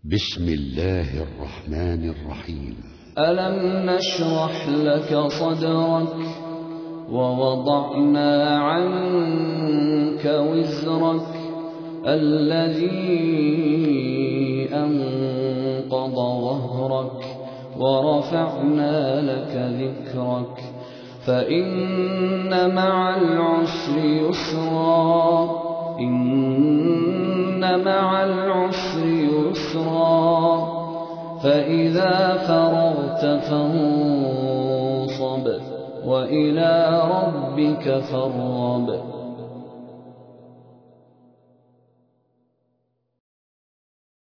بسم الله الرحمن الرحيم. ألم نشرح لك صدرك ووضعنا عنك وزرك الذي أنقض ظهرك ورفعنا لك ذكرك فإن مع العسر يسرا إن مع العسر يسرا فإذا فرغت فانصب وإلى ربك فارغب.